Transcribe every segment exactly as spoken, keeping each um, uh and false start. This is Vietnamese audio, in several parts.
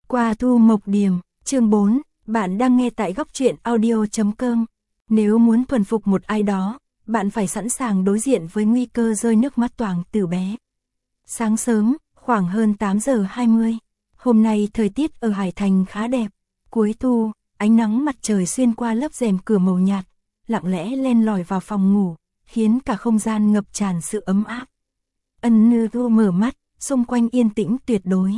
Qua Thu Mộc Điềm, chương bốn, bạn đang nghe tại góc truyện audio chấm com. Nếu muốn thuần phục một ai đó, bạn phải sẵn sàng đối diện với nguy cơ rơi nước mắt toàng từ bé. Sáng sớm, khoảng hơn tám giờ hai mươi, hôm nay thời tiết ở Hải Thành khá đẹp. Cuối thu, ánh nắng mặt trời xuyên qua lớp rèm cửa màu nhạt, lặng lẽ len lỏi vào phòng ngủ, khiến cả không gian ngập tràn sự ấm áp. Ân Như Thu mở mắt, xung quanh yên tĩnh tuyệt đối.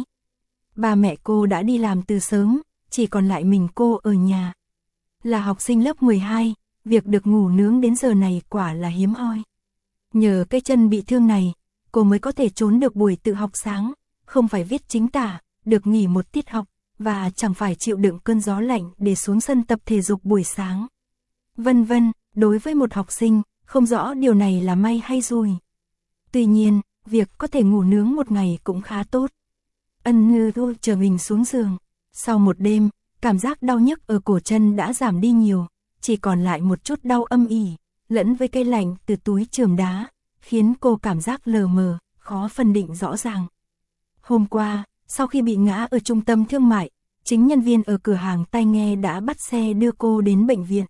Ba mẹ cô đã đi làm từ sớm, chỉ còn lại mình cô ở nhà. Là học sinh lớp mười hai, việc được ngủ nướng đến giờ này quả là hiếm hoi. Nhờ cái chân bị thương này, cô mới có thể trốn được buổi tự học sáng, không phải viết chính tả, được nghỉ một tiết học, và chẳng phải chịu đựng cơn gió lạnh để xuống sân tập thể dục buổi sáng. Vân vân, đối với một học sinh, không rõ điều này là may hay xui. Tuy nhiên, việc có thể ngủ nướng một ngày cũng khá tốt. Ân Như Thu trở mình xuống giường. Sau một đêm, cảm giác đau nhức ở cổ chân đã giảm đi nhiều, chỉ còn lại một chút đau âm ỉ, lẫn với cái lạnh từ túi chườm đá, khiến cô cảm giác lờ mờ, khó phân định rõ ràng. Hôm qua, sau khi bị ngã ở trung tâm thương mại, chính nhân viên ở cửa hàng tai nghe đã bắt xe đưa cô đến bệnh viện.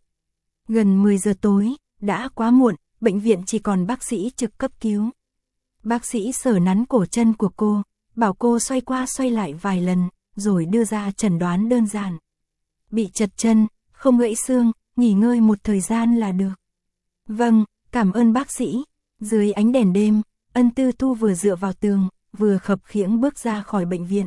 Gần mười giờ tối, đã quá muộn, bệnh viện chỉ còn bác sĩ trực cấp cứu. Bác sĩ sờ nắn cổ chân của cô, bảo cô xoay qua xoay lại vài lần, rồi đưa ra chẩn đoán đơn giản. Bị chật chân, không gãy xương, nghỉ ngơi một thời gian là được. Vâng, cảm ơn bác sĩ. Dưới ánh đèn đêm, Ân Tư Thu vừa dựa vào tường, vừa khập khiễng bước ra khỏi bệnh viện.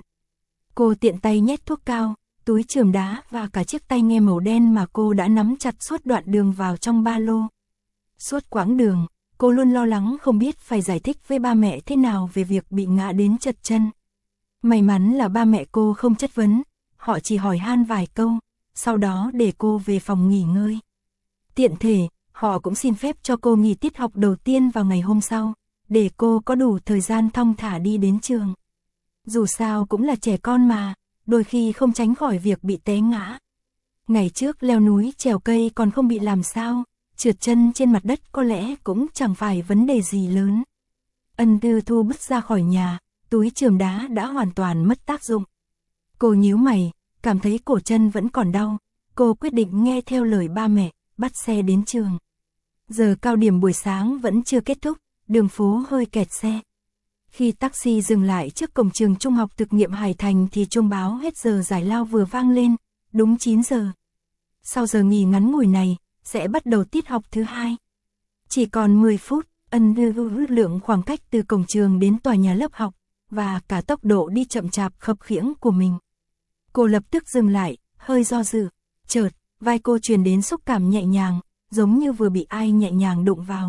Cô tiện tay nhét thuốc cao, túi chườm đá và cả chiếc tai nghe màu đen mà cô đã nắm chặt suốt đoạn đường vào trong ba lô. Suốt quãng đường, cô luôn lo lắng không biết phải giải thích với ba mẹ thế nào về việc bị ngã đến chật chân. May mắn là ba mẹ cô không chất vấn, họ chỉ hỏi han vài câu, sau đó để cô về phòng nghỉ ngơi. Tiện thể, họ cũng xin phép cho cô nghỉ tiết học đầu tiên vào ngày hôm sau, để cô có đủ thời gian thong thả đi đến trường. Dù sao cũng là trẻ con mà, đôi khi không tránh khỏi việc bị té ngã. Ngày trước leo núi trèo cây còn không bị làm sao, trượt chân trên mặt đất có lẽ cũng chẳng phải vấn đề gì lớn. Ân Tư Thu bước ra khỏi nhà, túi chườm đá đã hoàn toàn mất tác dụng. Cô nhíu mày, cảm thấy cổ chân vẫn còn đau. Cô quyết định nghe theo lời ba mẹ, bắt xe đến trường. Giờ cao điểm buổi sáng vẫn chưa kết thúc, đường phố hơi kẹt xe. Khi taxi dừng lại trước cổng trường trung học thực nghiệm Hải Thành thì chuông báo hết giờ giải lao vừa vang lên, đúng chín giờ. Sau giờ nghỉ ngắn ngủi này, sẽ bắt đầu tiết học thứ hai. Chỉ còn mười phút, Ân Như Thu ước lượng khoảng cách từ cổng trường đến tòa nhà lớp học, và cả tốc độ đi chậm chạp khập khiễng của mình. Cô lập tức dừng lại, hơi do dự, chợt, vai cô truyền đến xúc cảm nhẹ nhàng, giống như vừa bị ai nhẹ nhàng đụng vào.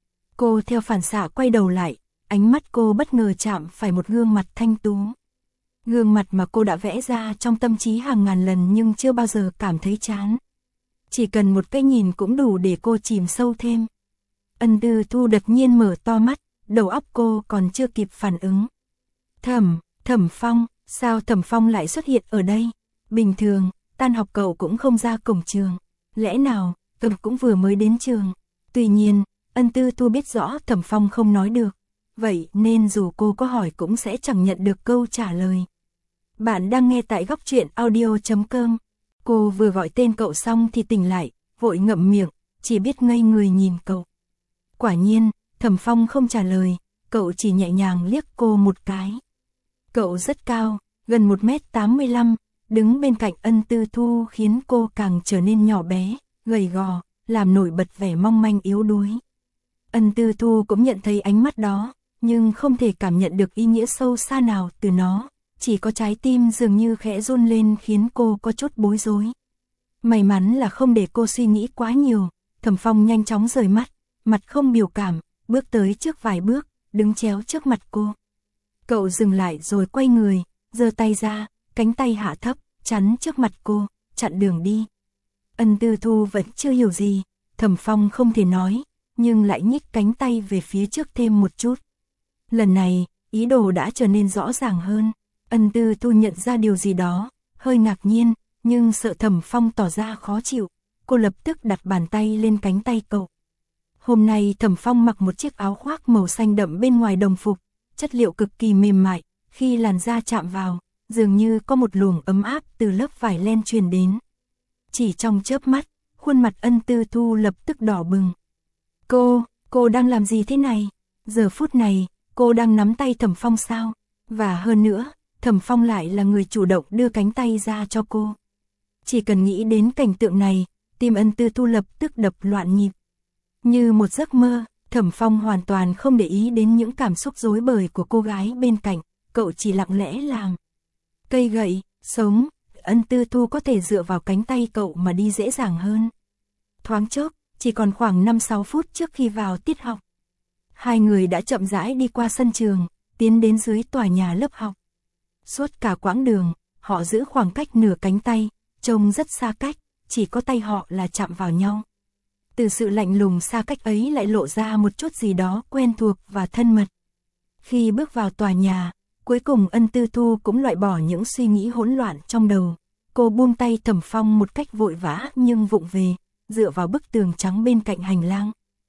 Cô theo phản xạ quay đầu lại, ánh mắt cô bất ngờ chạm phải một gương mặt thanh tú. Gương mặt mà cô đã vẽ ra trong tâm trí hàng ngàn lần nhưng chưa bao giờ cảm thấy chán. Chỉ cần một cái nhìn cũng đủ để cô chìm sâu thêm. Ân Tư Thu đột nhiên mở to mắt, đầu óc cô còn chưa kịp phản ứng. Thẩm, Thẩm Phong, sao Thẩm Phong lại xuất hiện ở đây? Bình thường, tan học cậu cũng không ra cổng trường. Lẽ nào, cậu cũng vừa mới đến trường? Tuy nhiên, Ân Tư Thu biết rõ Thẩm Phong không nói được. Vậy nên dù cô có hỏi cũng sẽ chẳng nhận được câu trả lời. Bạn đang nghe tại góc truyện audio chấm com. Cô vừa gọi tên cậu xong thì tỉnh lại, vội ngậm miệng, chỉ biết ngây người nhìn cậu. Quả nhiên, Thẩm Phong không trả lời, cậu chỉ nhẹ nhàng liếc cô một cái. Cậu rất cao, gần một mét tám mươi lăm, đứng bên cạnh Ân Tư Thu khiến cô càng trở nên nhỏ bé, gầy gò, làm nổi bật vẻ mong manh yếu đuối. Ân Tư Thu cũng nhận thấy ánh mắt đó, nhưng không thể cảm nhận được ý nghĩa sâu xa nào từ nó, chỉ có trái tim dường như khẽ run lên khiến cô có chút bối rối. May mắn là không để cô suy nghĩ quá nhiều, Thẩm Phong nhanh chóng rời mắt, mặt không biểu cảm, bước tới trước vài bước, đứng chéo trước mặt cô. Cậu dừng lại rồi quay người, giơ tay ra, cánh tay hạ thấp, chắn trước mặt cô, chặn đường đi. Ân Tư Thu vẫn chưa hiểu gì, Thẩm Phong không thể nói, nhưng lại nhích cánh tay về phía trước thêm một chút. Lần này, ý đồ đã trở nên rõ ràng hơn. Ân Tư Thu nhận ra điều gì đó, hơi ngạc nhiên, nhưng sợ Thẩm Phong tỏ ra khó chịu. Cô lập tức đặt bàn tay lên cánh tay cậu. Hôm nay Thẩm Phong mặc một chiếc áo khoác màu xanh đậm bên ngoài đồng phục, chất liệu cực kỳ mềm mại, khi làn da chạm vào, dường như có một luồng ấm áp từ lớp vải len truyền đến. Chỉ trong chớp mắt, khuôn mặt Ân Tư Thu lập tức đỏ bừng. Cô, cô đang làm gì thế này? Giờ phút này, cô đang nắm tay Thẩm Phong sao? Và hơn nữa, Thẩm Phong lại là người chủ động đưa cánh tay ra cho cô. Chỉ cần nghĩ đến cảnh tượng này, tim Ân Tư Thu lập tức đập loạn nhịp. Như một giấc mơ, Thẩm Phong hoàn toàn không để ý đến những cảm xúc rối bời của cô gái bên cạnh, cậu chỉ lặng lẽ làm. Cây gậy, sống, Ân Tư Thu có thể dựa vào cánh tay cậu mà đi dễ dàng hơn. Thoáng chốc, chỉ còn khoảng năm sáu phút trước khi vào tiết học. Hai người đã chậm rãi đi qua sân trường, tiến đến dưới tòa nhà lớp học. Suốt cả quãng đường, họ giữ khoảng cách nửa cánh tay, trông rất xa cách, chỉ có tay họ là chạm vào nhau. Từ sự lạnh lùng xa cách ấy lại lộ ra một chút gì đó quen thuộc và thân mật. Khi bước vào tòa nhà, cuối cùng Ân Tư Thu cũng loại bỏ những suy nghĩ hỗn loạn trong đầu. Cô buông tay Thẩm Phong một cách vội vã nhưng vụng về, dựa vào bức tường trắng bên cạnh hành lang.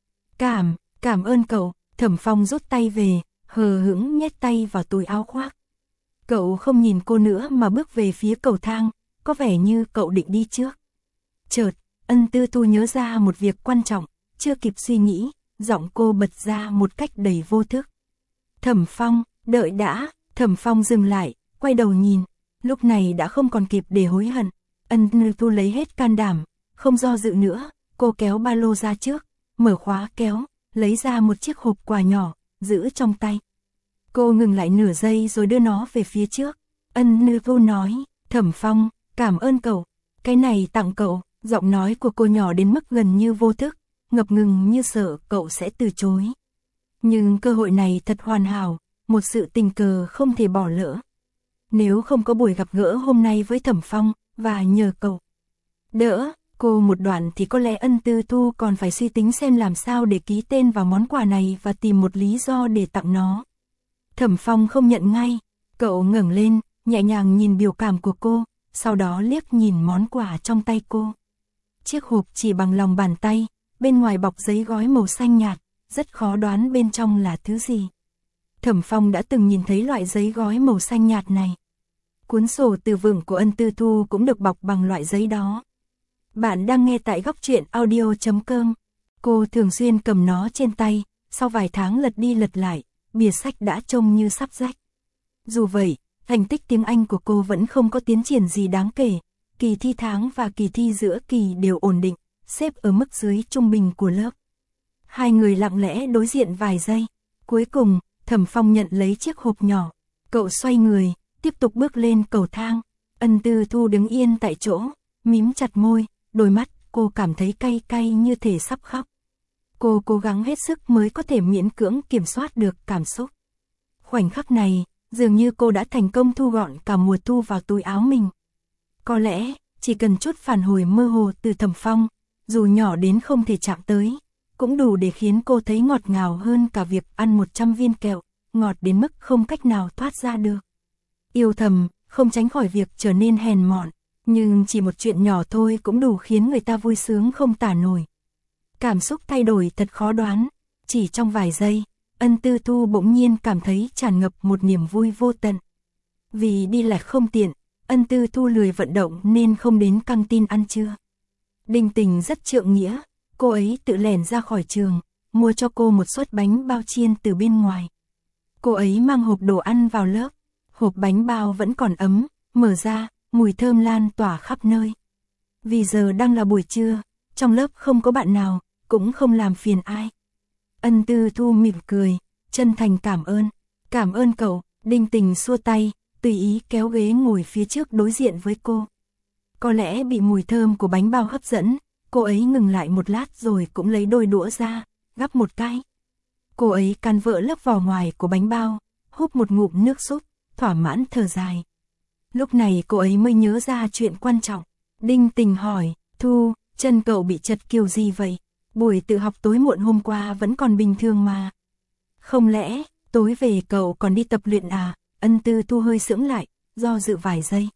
Cảm, cảm ơn cậu. Thẩm Phong rút tay về, hờ hững nhét tay vào túi áo khoác. Cậu không nhìn cô nữa mà bước về phía cầu thang, có vẻ như cậu định đi trước. Chợt, Ân Tư Thu nhớ ra một việc quan trọng, chưa kịp suy nghĩ, giọng cô bật ra một cách đầy vô thức. Thẩm Phong, đợi đã. Thẩm Phong dừng lại, quay đầu nhìn, lúc này đã không còn kịp để hối hận. Ân Tư Thu lấy hết can đảm, không do dự nữa, cô kéo ba lô ra trước, mở khóa kéo, lấy ra một chiếc hộp quà nhỏ, giữ trong tay. Cô ngừng lại nửa giây rồi đưa nó về phía trước. Ân Tư Thu nói, Thẩm Phong, cảm ơn cậu, cái này tặng cậu. Giọng nói của cô nhỏ đến mức gần như vô thức, ngập ngừng như sợ cậu sẽ từ chối. Nhưng cơ hội này thật hoàn hảo, một sự tình cờ không thể bỏ lỡ. Nếu không có buổi gặp gỡ hôm nay với Thẩm Phong, và nhờ cậu đỡ cô một đoạn thì có lẽ Ân Tư Thu còn phải suy tính xem làm sao để ký tên vào món quà này và tìm một lý do để tặng nó. Thẩm Phong không nhận ngay, cậu ngẩng lên, nhẹ nhàng nhìn biểu cảm của cô, sau đó liếc nhìn món quà trong tay cô. Chiếc hộp chỉ bằng lòng bàn tay, bên ngoài bọc giấy gói màu xanh nhạt, rất khó đoán bên trong là thứ gì. Thẩm Phong đã từng nhìn thấy loại giấy gói màu xanh nhạt này. Cuốn sổ từ vựng của Ân Tư Thu cũng được bọc bằng loại giấy đó. Bạn đang nghe tại góc truyện audio chấm com. Cô thường xuyên cầm nó trên tay, sau vài tháng lật đi lật lại, bìa sách đã trông như sắp rách. Dù vậy, thành tích tiếng Anh của cô vẫn không có tiến triển gì đáng kể. Kỳ thi tháng và kỳ thi giữa kỳ đều ổn định, xếp ở mức dưới trung bình của lớp. Hai người lặng lẽ đối diện vài giây. Cuối cùng, Thẩm Phong nhận lấy chiếc hộp nhỏ. Cậu xoay người, tiếp tục bước lên cầu thang. Ân Tư Thu đứng yên tại chỗ, mím chặt môi, đôi mắt cô cảm thấy cay cay như thể sắp khóc. Cô cố gắng hết sức mới có thể miễn cưỡng kiểm soát được cảm xúc. Khoảnh khắc này, dường như cô đã thành công thu gọn cả mùa thu vào túi áo mình. Có lẽ, chỉ cần chút phản hồi mơ hồ từ Thẩm Phong, dù nhỏ đến không thể chạm tới, cũng đủ để khiến cô thấy ngọt ngào hơn cả việc ăn một trăm viên kẹo, ngọt đến mức không cách nào thoát ra được. Yêu thầm, không tránh khỏi việc trở nên hèn mọn, nhưng chỉ một chuyện nhỏ thôi cũng đủ khiến người ta vui sướng không tả nổi. Cảm xúc thay đổi thật khó đoán, chỉ trong vài giây, Ân Tư Thu bỗng nhiên cảm thấy tràn ngập một niềm vui vô tận. Vì đi lại không tiện, Ân Tư Thu lười vận động nên không đến căng tin ăn trưa. Đinh Tình rất trượng nghĩa, cô ấy tự lẻn ra khỏi trường, mua cho cô một suất bánh bao chiên từ bên ngoài. Cô ấy mang hộp đồ ăn vào lớp, hộp bánh bao vẫn còn ấm, mở ra, mùi thơm lan tỏa khắp nơi. Vì giờ đang là buổi trưa, trong lớp không có bạn nào, cũng không làm phiền ai. Ân Tư Thu mỉm cười, chân thành cảm ơn. Cảm ơn cậu. Đinh Tình xua tay, tùy ý kéo ghế ngồi phía trước đối diện với cô. Có lẽ bị mùi thơm của bánh bao hấp dẫn, cô ấy ngừng lại một lát rồi cũng lấy đôi đũa ra, gắp một cái. Cô ấy cắn vỡ lớp vỏ ngoài của bánh bao, húp một ngụm nước súp, thỏa mãn thở dài. Lúc này cô ấy mới nhớ ra chuyện quan trọng. Đinh Tình hỏi, Thu, chân cậu bị chật kiểu gì vậy? Buổi tự học tối muộn hôm qua vẫn còn bình thường mà. Không lẽ, tối về cậu còn đi tập luyện à? Ân Tư Thu hơi sững lại, do dự vài giây.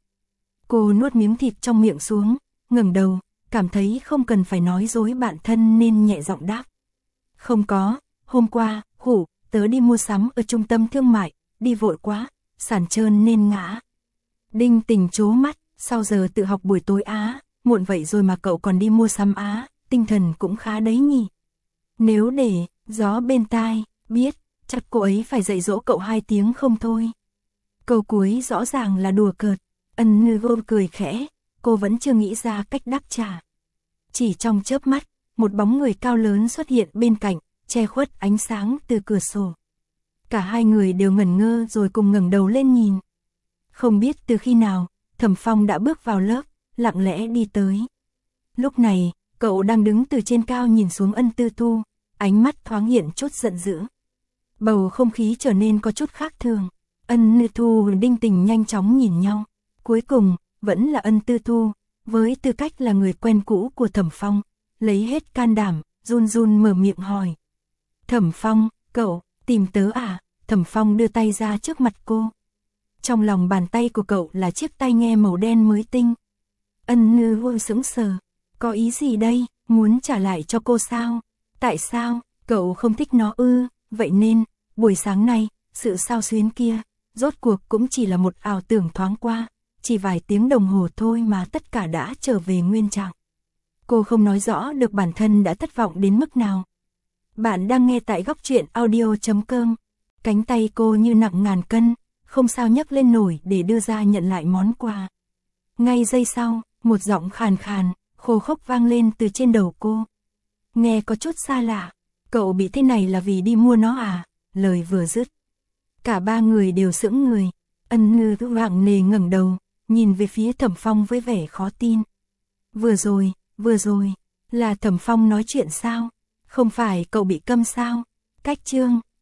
Cô nuốt miếng thịt trong miệng xuống, ngẩng đầu, cảm thấy không cần phải nói dối bạn thân nên nhẹ giọng đáp. Không có, hôm qua, hủ, tớ đi mua sắm ở trung tâm thương mại, đi vội quá, sàn trơn nên ngã. Đinh Tình trố mắt, sau giờ tự học buổi tối á, muộn vậy rồi mà cậu còn đi mua sắm á, tinh thần cũng khá đấy nhỉ. Nếu để, gió bên tai, biết, chắc cô ấy phải dạy dỗ cậu hai tiếng không thôi. Câu cuối rõ ràng là đùa cợt, Ân Như Vô cười khẽ, cô vẫn chưa nghĩ ra cách đáp trả. Chỉ trong chớp mắt, một bóng người cao lớn xuất hiện bên cạnh, che khuất ánh sáng từ cửa sổ. Cả hai người đều ngẩn ngơ rồi cùng ngẩng đầu lên nhìn. Không biết từ khi nào, Thẩm Phong đã bước vào lớp, lặng lẽ đi tới. Lúc này, cậu đang đứng từ trên cao nhìn xuống Ân Tư Thu, ánh mắt thoáng hiện chút giận dữ. Bầu không khí trở nên có chút khác thường. Ân Tư Thu và Đinh Tình nhanh chóng nhìn nhau. Cuối cùng, vẫn là Ân Tư Thu, với tư cách là người quen cũ của Thẩm Phong, lấy hết can đảm, run run mở miệng hỏi. Thẩm Phong, cậu, tìm tớ à? Thẩm Phong đưa tay ra trước mặt cô. Trong lòng bàn tay của cậu là chiếc tai nghe màu đen mới tinh. Ân Như Vô sững sờ. Có ý gì đây? Muốn trả lại cho cô sao? Tại sao? Cậu không thích nó ư? Vậy nên, buổi sáng nay, sự xao xuyến kia, rốt cuộc cũng chỉ là một ảo tưởng thoáng qua. Chỉ vài tiếng đồng hồ thôi mà tất cả đã trở về nguyên trạng. Cô không nói rõ được bản thân đã thất vọng đến mức nào. Bạn đang nghe tại góc truyện audio chấm com. Cánh tay cô như nặng ngàn cân, không sao nhấc lên nổi để đưa ra nhận lại món quà. Ngay giây sau, một giọng khàn khàn, khô khốc vang lên từ trên đầu cô. Nghe có chút xa lạ, cậu bị thế này là vì đi mua nó à? Lời vừa dứt, cả ba người đều sững người. Ân Như nặng nề ngẩng đầu, nhìn về phía Thẩm Phong với vẻ khó tin. Vừa rồi, vừa rồi, là Thẩm Phong nói chuyện sao? Không phải cậu bị câm sao? Cách chương